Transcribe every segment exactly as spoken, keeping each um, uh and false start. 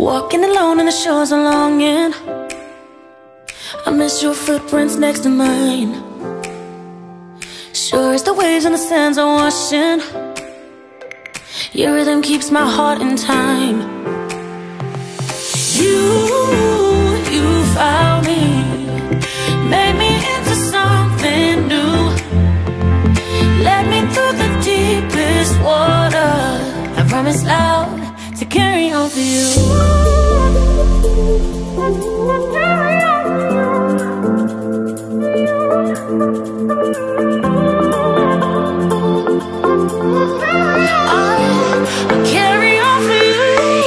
Walking alone on the shores of longing, I miss your footprints next to mine. Sure as the waves and the sands are washing, your rhythm keeps my heart in time. You, you found me, made me into something new, led me through the deepest water. I promise loud to carry on for you. I'll carry on for you.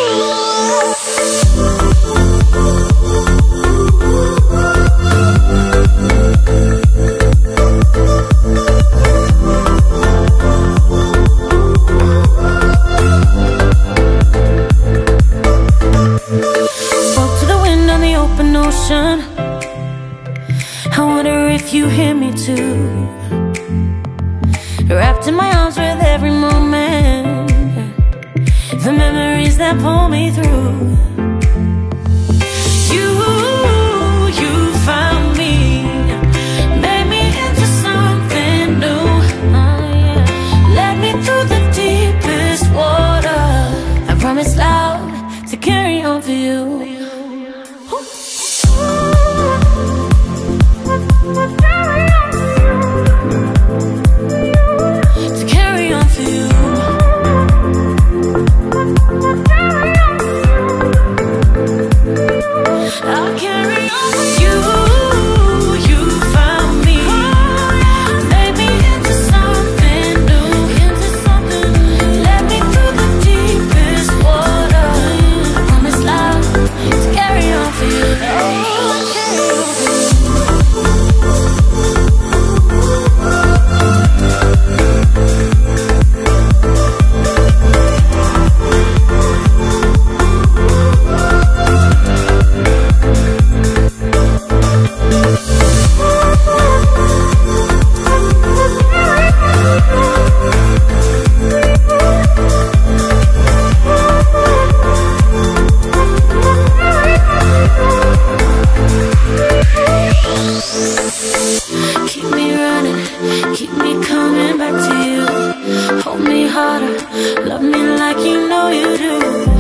Spoke to the wind on the open ocean. I wonder if you hear me too. Wrapped in my arms with every moment, the memories that pull me through. You, you found me, made me into something new. Oh, yeah. Led me through the deepest water. I promise loud to carry on for you. To carry on for you. I'll carry on for you. You found me, made me into something new, into something. Led me through the deepest water. I promise loud to carry on for you. I'll carry on for you. Keep me running, keep me coming back to you. Hold me harder, love me like you know you do.